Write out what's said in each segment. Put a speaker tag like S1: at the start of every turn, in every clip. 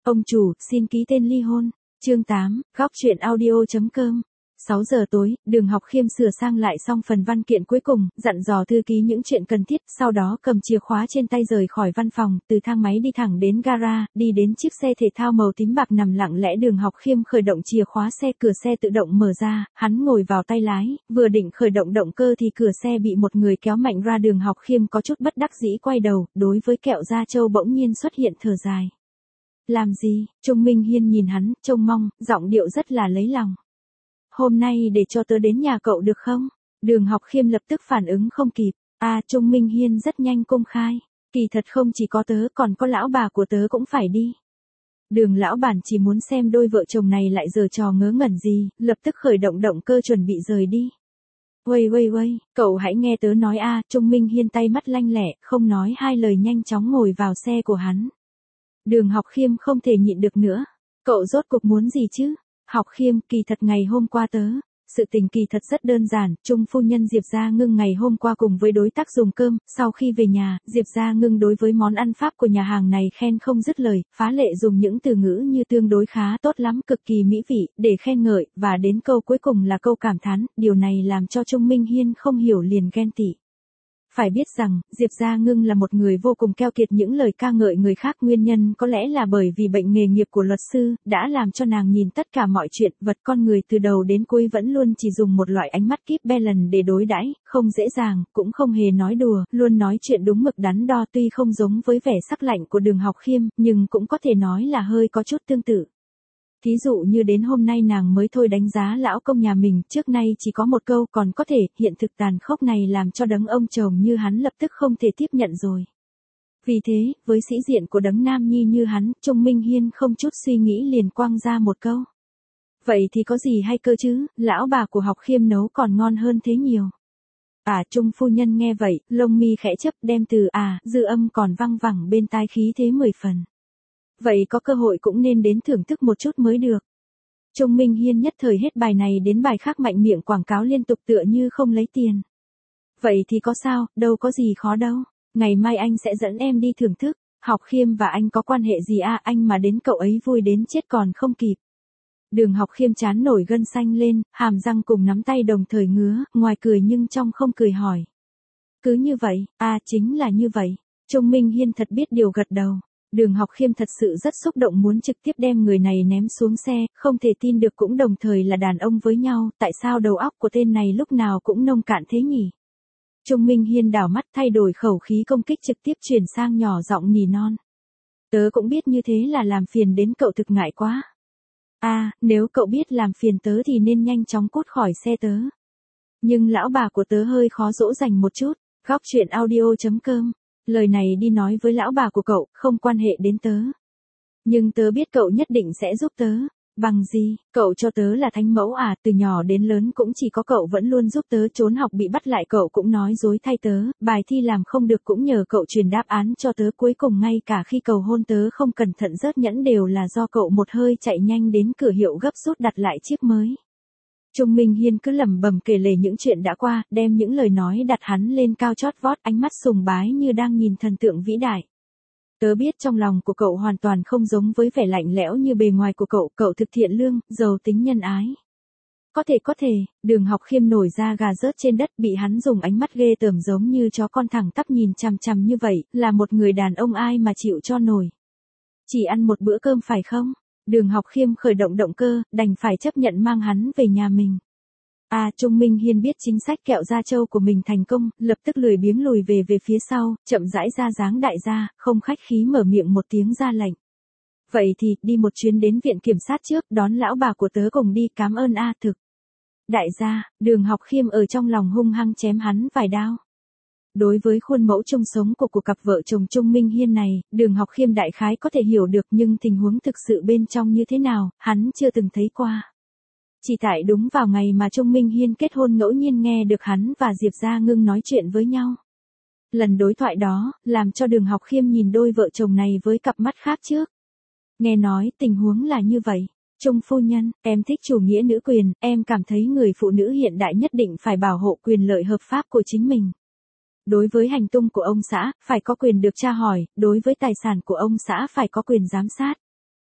S1: Ông chủ, xin ký tên ly hôn. Chương 8, góc truyện audio.com. 6 giờ tối, Đường Học Khiêm sửa sang lại xong phần văn kiện cuối cùng, dặn dò thư ký những chuyện cần thiết, sau đó cầm chìa khóa trên tay rời khỏi văn phòng, từ thang máy đi thẳng đến gara, đi đến chiếc xe thể thao màu tím bạc nằm lặng lẽ. Đường Học Khiêm khởi động chìa khóa xe, cửa xe tự động mở ra, hắn ngồi vào tay lái, vừa định khởi động động cơ thì cửa xe bị một người kéo mạnh ra. Đường Học Khiêm có chút bất đắc dĩ quay đầu, đối với Kẹo Gia Châu bỗng nhiên xuất hiện thở dài. Làm gì? Trung Minh Hiên nhìn hắn, trông mong, giọng điệu rất là lấy lòng. Hôm nay để cho tớ đến nhà cậu được không? Đường Học Khiêm lập tức phản ứng không kịp. Trung Minh Hiên rất nhanh công khai. Kỳ thật không chỉ có tớ, còn có lão bà của tớ cũng phải đi. Đường lão bản chỉ muốn xem đôi vợ chồng này lại giở trò ngớ ngẩn gì, lập tức khởi động động cơ chuẩn bị rời đi. Uây, cậu hãy nghe tớ nói a. Trung Minh Hiên tay mắt lanh lẹ, không nói hai lời nhanh chóng ngồi vào xe của hắn. Đường Học Khiêm không thể nhịn được nữa. Cậu rốt cuộc muốn gì chứ? Học Khiêm, kỳ thật ngày hôm qua sự tình kỳ thật rất đơn giản, Trung phu nhân Diệp Gia Ngưng ngày hôm qua cùng với đối tác dùng cơm, sau khi về nhà, Diệp Gia Ngưng đối với món ăn Pháp của nhà hàng này khen không dứt lời, phá lệ dùng những từ ngữ như tương đối khá tốt lắm, cực kỳ mỹ vị, để khen ngợi, và đến câu cuối cùng là câu cảm thán, điều này làm cho Trung Minh Hiên không hiểu liền ghen tị. Phải biết rằng, Diệp Gia Ngưng là một người vô cùng keo kiệt, những lời ca ngợi người khác nguyên nhân có lẽ là bởi vì bệnh nghề nghiệp của luật sư, đã làm cho nàng nhìn tất cả mọi chuyện, vật con người từ đầu đến cuối vẫn luôn chỉ dùng một loại ánh mắt keep balance để đối đãi, không dễ dàng, cũng không hề nói đùa, luôn nói chuyện đúng mực đắn đo, tuy không giống với vẻ sắc lạnh của Đường Học Khiêm, nhưng cũng có thể nói là hơi có chút tương tự. Thí dụ như đến hôm nay nàng mới thôi đánh giá lão công nhà mình, trước nay chỉ có một câu còn có thể, hiện thực tàn khốc này làm cho đấng ông chồng như hắn lập tức không thể tiếp nhận rồi. Vì thế, với sĩ diện của đấng nam nhi như hắn, Trung Minh Hiên không chút suy nghĩ liền quăng ra một câu. Vậy thì có gì hay cơ chứ, lão bà của Học Khiêm nấu còn ngon hơn thế nhiều. Trung phu nhân nghe vậy, lông mi khẽ chớp, đem từ dư âm còn văng vẳng bên tai khí thế 10 phần. Vậy có cơ hội cũng nên đến thưởng thức một chút mới được. Trung Minh Hiên nhất thời hết bài này đến bài khác mạnh miệng quảng cáo liên tục tựa như không lấy tiền. Vậy thì có sao, đâu có gì khó đâu. Ngày mai anh sẽ dẫn em đi thưởng thức. Học Khiêm và anh có quan hệ gì anh mà đến cậu ấy vui đến chết còn không kịp. Đường Học Khiêm chán nổi gân xanh lên, hàm răng cùng nắm tay đồng thời ngứa, ngoài cười nhưng trong không cười hỏi. Cứ như vậy, chính là như vậy. Trung Minh Hiên thật biết điều gật đầu. Đường Học Khiêm thật sự rất xúc động muốn trực tiếp đem người này ném xuống xe, không thể tin được cũng đồng thời là đàn ông với nhau, tại sao đầu óc của tên này lúc nào cũng nông cạn thế nhỉ? Trung Minh Hiên đảo mắt thay đổi khẩu khí công kích trực tiếp chuyển sang nhỏ giọng nỉ non. Tớ cũng biết như thế là làm phiền đến cậu, thực ngại quá. Nếu cậu biết làm phiền tớ thì nên nhanh chóng cút khỏi xe tớ. Nhưng lão bà của tớ hơi khó dỗ dành một chút. Góc truyện audio.com. Lời này đi nói với lão bà của cậu, không quan hệ đến tớ. Nhưng tớ biết cậu nhất định sẽ giúp tớ. Bằng gì, cậu cho tớ là thánh mẫu từ nhỏ đến lớn cũng chỉ có cậu vẫn luôn giúp tớ, trốn học bị bắt lại cậu cũng nói dối thay tớ, bài thi làm không được cũng nhờ cậu truyền đáp án cho tớ, cuối cùng ngay cả khi cầu hôn tớ không cẩn thận rớt nhẫn đều là do cậu một hơi chạy nhanh đến cửa hiệu gấp rút đặt lại chiếc mới. Trung Minh Hiên cứ lẩm bẩm kể lể những chuyện đã qua, đem những lời nói đặt hắn lên cao chót vót, ánh mắt sùng bái như đang nhìn thần tượng vĩ đại. Tớ biết trong lòng của cậu hoàn toàn không giống với vẻ lạnh lẽo như bề ngoài của cậu thực thiện lương, giàu tính nhân ái. Có thể, Đường Học Khiêm nổi da gà rớt trên đất, bị hắn dùng ánh mắt ghê tởm giống như chó con thẳng tắp nhìn chằm chằm như vậy, là một người đàn ông ai mà chịu cho nổi. Chỉ ăn một bữa cơm phải không? Đường Học Khiêm khởi động động cơ, đành phải chấp nhận mang hắn về nhà mình. Trung Minh Hiên biết chính sách Kẹo Gia Châu của mình thành công, lập tức lười biếng lùi về phía sau, chậm rãi ra dáng đại gia, không khách khí mở miệng một tiếng ra lệnh. Vậy thì, đi một chuyến đến viện kiểm sát trước, đón lão bà của tớ cùng đi, cảm ơn thực. Đại gia, Đường Học Khiêm ở trong lòng hung hăng chém hắn vài đao. Đối với khuôn mẫu chung sống của cặp vợ chồng Trung Minh Hiên này, Đường Học Khiêm đại khái có thể hiểu được, nhưng tình huống thực sự bên trong như thế nào, hắn chưa từng thấy qua. Chỉ tại đúng vào ngày mà Trung Minh Hiên kết hôn ngẫu nhiên nghe được hắn và Diệp Gia Ngưng nói chuyện với nhau. Lần đối thoại đó, làm cho Đường Học Khiêm nhìn đôi vợ chồng này với cặp mắt khác trước. Nghe nói tình huống là như vậy. Trung phu nhân, em thích chủ nghĩa nữ quyền, em cảm thấy người phụ nữ hiện đại nhất định phải bảo hộ quyền lợi hợp pháp của chính mình. Đối với hành tung của ông xã, phải có quyền được tra hỏi, đối với tài sản của ông xã phải có quyền giám sát.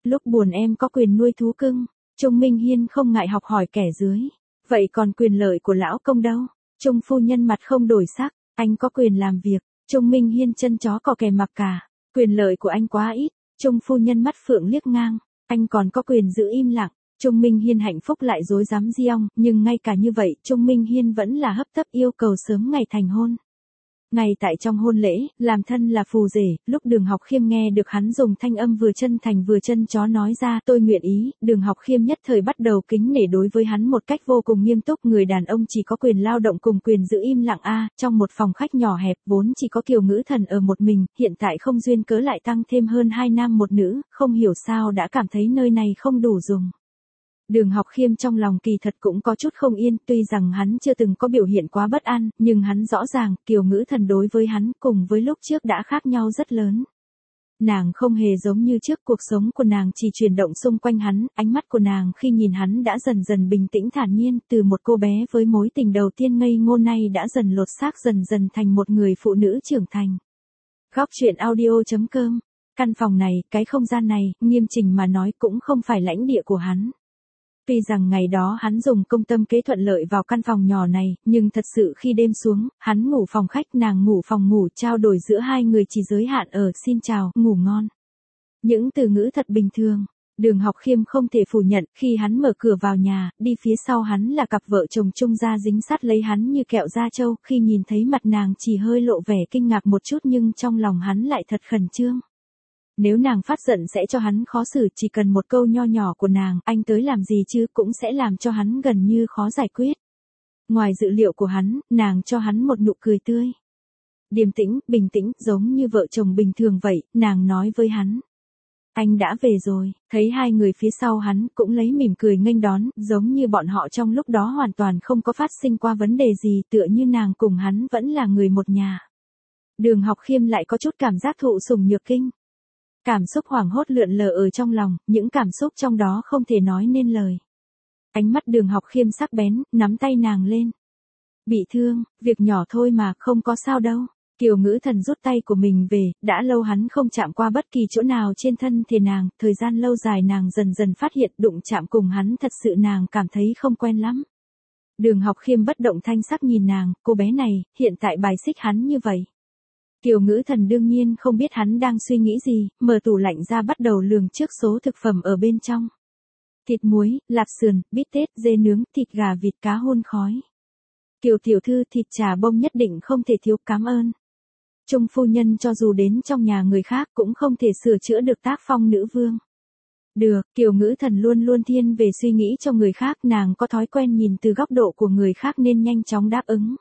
S1: Lúc buồn em có quyền nuôi thú cưng. Trung Minh Hiên không ngại học hỏi kẻ dưới. Vậy còn quyền lợi của lão công đâu? Trung phu nhân mặt không đổi sắc. Anh có quyền làm việc. Trung Minh Hiên chân chó cò kè mặc cả. Quyền lợi của anh quá ít. Trung phu nhân mắt phượng liếc ngang. Anh còn có quyền giữ im lặng. Trung Minh Hiên hạnh phúc lại dối dám giong, nhưng ngay cả như vậy, Trung Minh Hiên vẫn là hấp tấp yêu cầu sớm ngày thành hôn. Ngay tại trong hôn lễ, làm thân là phù rể, lúc Đường Học Khiêm nghe được hắn dùng thanh âm vừa chân thành vừa chân chó nói ra tôi nguyện ý, Đường Học Khiêm nhất thời bắt đầu kính nể đối với hắn một cách vô cùng nghiêm túc. Người đàn ông chỉ có quyền lao động cùng quyền giữ im lặng trong một phòng khách nhỏ hẹp vốn chỉ có Kiều Ngữ Thần ở một mình, hiện tại không duyên cớ lại tăng thêm hơn 2 nam một nữ, không hiểu sao đã cảm thấy nơi này không đủ dùng. Đường Học Khiêm trong lòng kỳ thật cũng có chút không yên, tuy rằng hắn chưa từng có biểu hiện quá bất an, nhưng hắn rõ ràng, Kiều Ngữ Thần đối với hắn cùng với lúc trước đã khác nhau rất lớn. Nàng không hề giống như trước, cuộc sống của nàng chỉ chuyển động xung quanh hắn, ánh mắt của nàng khi nhìn hắn đã dần dần bình tĩnh thản nhiên, từ một cô bé với mối tình đầu tiên ngây ngô nay đã dần lột xác dần dần thành một người phụ nữ trưởng thành. Góc truyện audio.com. Căn phòng này, cái không gian này, nghiêm chỉnh mà nói cũng không phải lãnh địa của hắn. Tuy rằng ngày đó hắn dùng công tâm kế thuận lợi vào căn phòng nhỏ này, nhưng thật sự khi đêm xuống, hắn ngủ phòng khách nàng ngủ phòng ngủ, trao đổi giữa hai người chỉ giới hạn ở xin chào, ngủ ngon. Những từ ngữ thật bình thường. Đường Học Khiêm không thể phủ nhận, khi hắn mở cửa vào nhà, đi phía sau hắn là cặp vợ chồng Trung gia dính sát lấy hắn như kẹo da trâu, khi nhìn thấy mặt nàng chỉ hơi lộ vẻ kinh ngạc một chút nhưng trong lòng hắn lại thật khẩn trương. Nếu nàng phát giận sẽ cho hắn khó xử, chỉ cần một câu nho nhỏ của nàng, anh tới làm gì chứ, cũng sẽ làm cho hắn gần như khó giải quyết. Ngoài dự liệu của hắn, nàng cho hắn một nụ cười tươi. Điềm tĩnh, bình tĩnh, giống như vợ chồng bình thường vậy, nàng nói với hắn. Anh đã về rồi, thấy hai người phía sau hắn cũng lấy mỉm cười nghênh đón, giống như bọn họ trong lúc đó hoàn toàn không có phát sinh qua vấn đề gì, tựa như nàng cùng hắn vẫn là người một nhà. Đường Học Khiêm lại có chút cảm giác thụ sủng nhược kinh. Cảm xúc hoảng hốt lượn lờ ở trong lòng, những cảm xúc trong đó không thể nói nên lời. Ánh mắt Đường Học Khiêm sắc bén, nắm tay nàng lên. Bị thương, việc nhỏ thôi mà, không có sao đâu. Kiều Ngữ Thần rút tay của mình về, đã lâu hắn không chạm qua bất kỳ chỗ nào trên thân thể nàng, thời gian lâu dài nàng dần dần phát hiện đụng chạm cùng hắn thật sự nàng cảm thấy không quen lắm. Đường Học Khiêm bất động thanh sắc nhìn nàng, cô bé này, hiện tại bài xích hắn như vậy. Kiều Ngữ Thần đương nhiên không biết hắn đang suy nghĩ gì, mở tủ lạnh ra bắt đầu lường trước số thực phẩm ở bên trong. Thịt muối, lạp sườn, bít tết, dê nướng, thịt gà vịt cá hun khói. Kiều tiểu thư thịt chả bông nhất định không thể thiếu, cảm ơn. Trung phu nhân cho dù đến trong nhà người khác cũng không thể sửa chữa được tác phong nữ vương. Được, Kiều Ngữ Thần luôn luôn thiên về suy nghĩ cho người khác, nàng có thói quen nhìn từ góc độ của người khác nên nhanh chóng đáp ứng.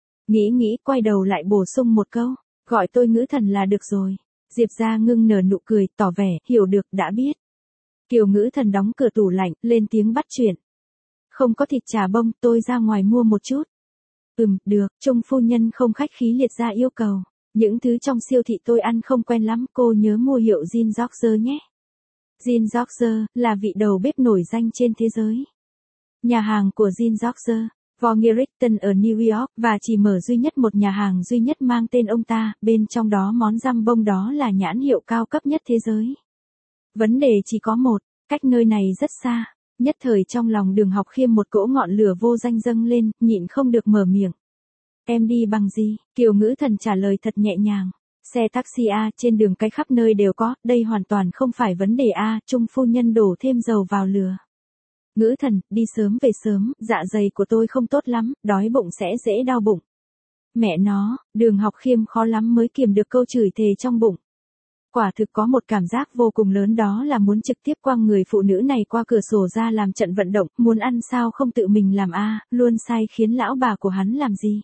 S1: Nghĩ quay đầu lại bổ sung một câu. Gọi tôi Ngữ Thần là được rồi. Diệp Gia Ngưng nở nụ cười, tỏ vẻ, hiểu được, đã biết. Kiều Ngữ Thần đóng cửa tủ lạnh, lên tiếng bắt chuyện. Không có thịt chả bông, tôi ra ngoài mua một chút. Được, Trung phu nhân không khách khí liệt ra yêu cầu. Những thứ trong siêu thị tôi ăn không quen lắm, cô nhớ mua hiệu Jean George nhé. Jean George là vị đầu bếp nổi danh trên thế giới. Nhà hàng của Jean George Von Gerichten ở New York, và chỉ mở duy nhất một nhà hàng duy nhất mang tên ông ta, bên trong đó món răm bông đó là nhãn hiệu cao cấp nhất thế giới. Vấn đề chỉ có một, cách nơi này rất xa. Nhất thời trong lòng Đường Học Khiêm một cỗ ngọn lửa vô danh dâng lên, nhịn không được mở miệng. Em đi bằng gì? Kiều Ngữ Thần trả lời thật nhẹ nhàng. Xe taxi trên đường cái khắp nơi đều có, đây hoàn toàn không phải vấn đề Trung phu nhân đổ thêm dầu vào lửa. Ngữ Thần, đi sớm về sớm, dạ dày của tôi không tốt lắm, đói bụng sẽ dễ đau bụng. Mẹ nó, Đường Học Khiêm khó lắm mới kiềm được câu chửi thề trong bụng. Quả thực có một cảm giác vô cùng lớn, đó là muốn trực tiếp quăng người phụ nữ này qua cửa sổ ra làm trận vận động, muốn ăn sao không tự mình làm luôn sai khiến lão bà của hắn làm gì.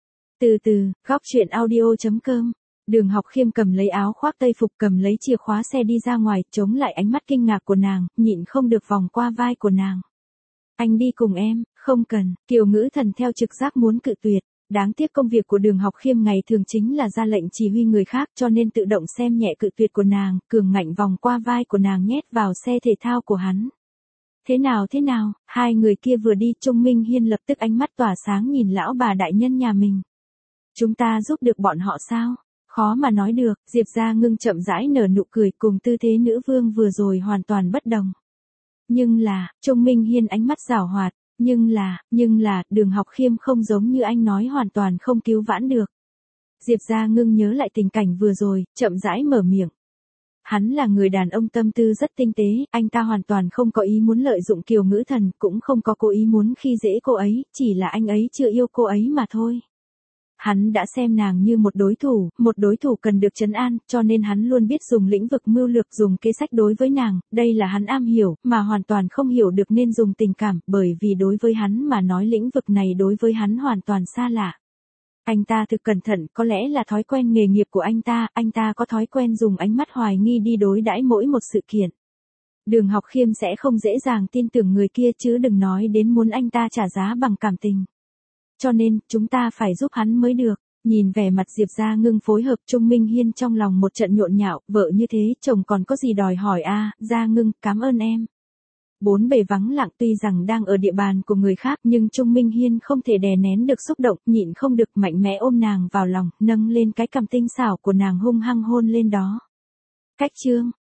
S1: Từ từ, góc truyện audio.com. Đường Học Khiêm cầm lấy áo khoác tây phục, cầm lấy chìa khóa xe đi ra ngoài, chống lại ánh mắt kinh ngạc của nàng, nhịn không được vòng qua vai của nàng. Anh đi cùng em, không cần. Kiều Ngữ Thần theo trực giác muốn cự tuyệt. Đáng tiếc công việc của Đường Học Khiêm ngày thường chính là ra lệnh chỉ huy người khác, cho nên tự động xem nhẹ cự tuyệt của nàng, cường ngạnh vòng qua vai của nàng nhét vào xe thể thao của hắn. Thế nào, hai người kia vừa đi, Trung Minh Hiên lập tức ánh mắt tỏa sáng nhìn lão bà đại nhân nhà mình. Chúng ta giúp được bọn họ sao? Khó mà nói được, Diệp Gia Ngưng chậm rãi nở nụ cười, cùng tư thế nữ vương vừa rồi hoàn toàn bất đồng. Nhưng là, Trung Minh Hiên ánh mắt giảo hoạt, nhưng là, Đường Học Khiêm không giống như anh nói hoàn toàn không cứu vãn được. Diệp Gia Ngưng nhớ lại tình cảnh vừa rồi, chậm rãi mở miệng. Hắn là người đàn ông tâm tư rất tinh tế, anh ta hoàn toàn không có ý muốn lợi dụng Kiều Ngữ Thần, cũng không có cố ý muốn khi dễ cô ấy, chỉ là anh ấy chưa yêu cô ấy mà thôi. Hắn đã xem nàng như một đối thủ cần được trấn an, cho nên hắn luôn biết dùng lĩnh vực mưu lược, dùng kế sách đối với nàng, đây là hắn am hiểu, mà hoàn toàn không hiểu được nên dùng tình cảm, bởi vì đối với hắn mà nói lĩnh vực này đối với hắn hoàn toàn xa lạ. Anh ta thực cẩn thận, có lẽ là thói quen nghề nghiệp của anh ta có thói quen dùng ánh mắt hoài nghi đi đối đãi mỗi một sự kiện. Đường Học Khiêm sẽ không dễ dàng tin tưởng người kia chứ đừng nói đến muốn anh ta trả giá bằng cảm tình. Cho nên, chúng ta phải giúp hắn mới được. Nhìn vẻ mặt Diệp Gia Ngưng phối hợp, Trung Minh Hiên trong lòng một trận nhộn nhạo, vợ như thế, chồng còn có gì đòi hỏi a, Gia Ngưng, cảm ơn em. Bốn bề vắng lặng, tuy rằng đang ở địa bàn của người khác nhưng Trung Minh Hiên không thể đè nén được xúc động, nhịn không được mạnh mẽ ôm nàng vào lòng, nâng lên cái cằm tinh xảo của nàng hung hăng hôn lên đó. Cách chương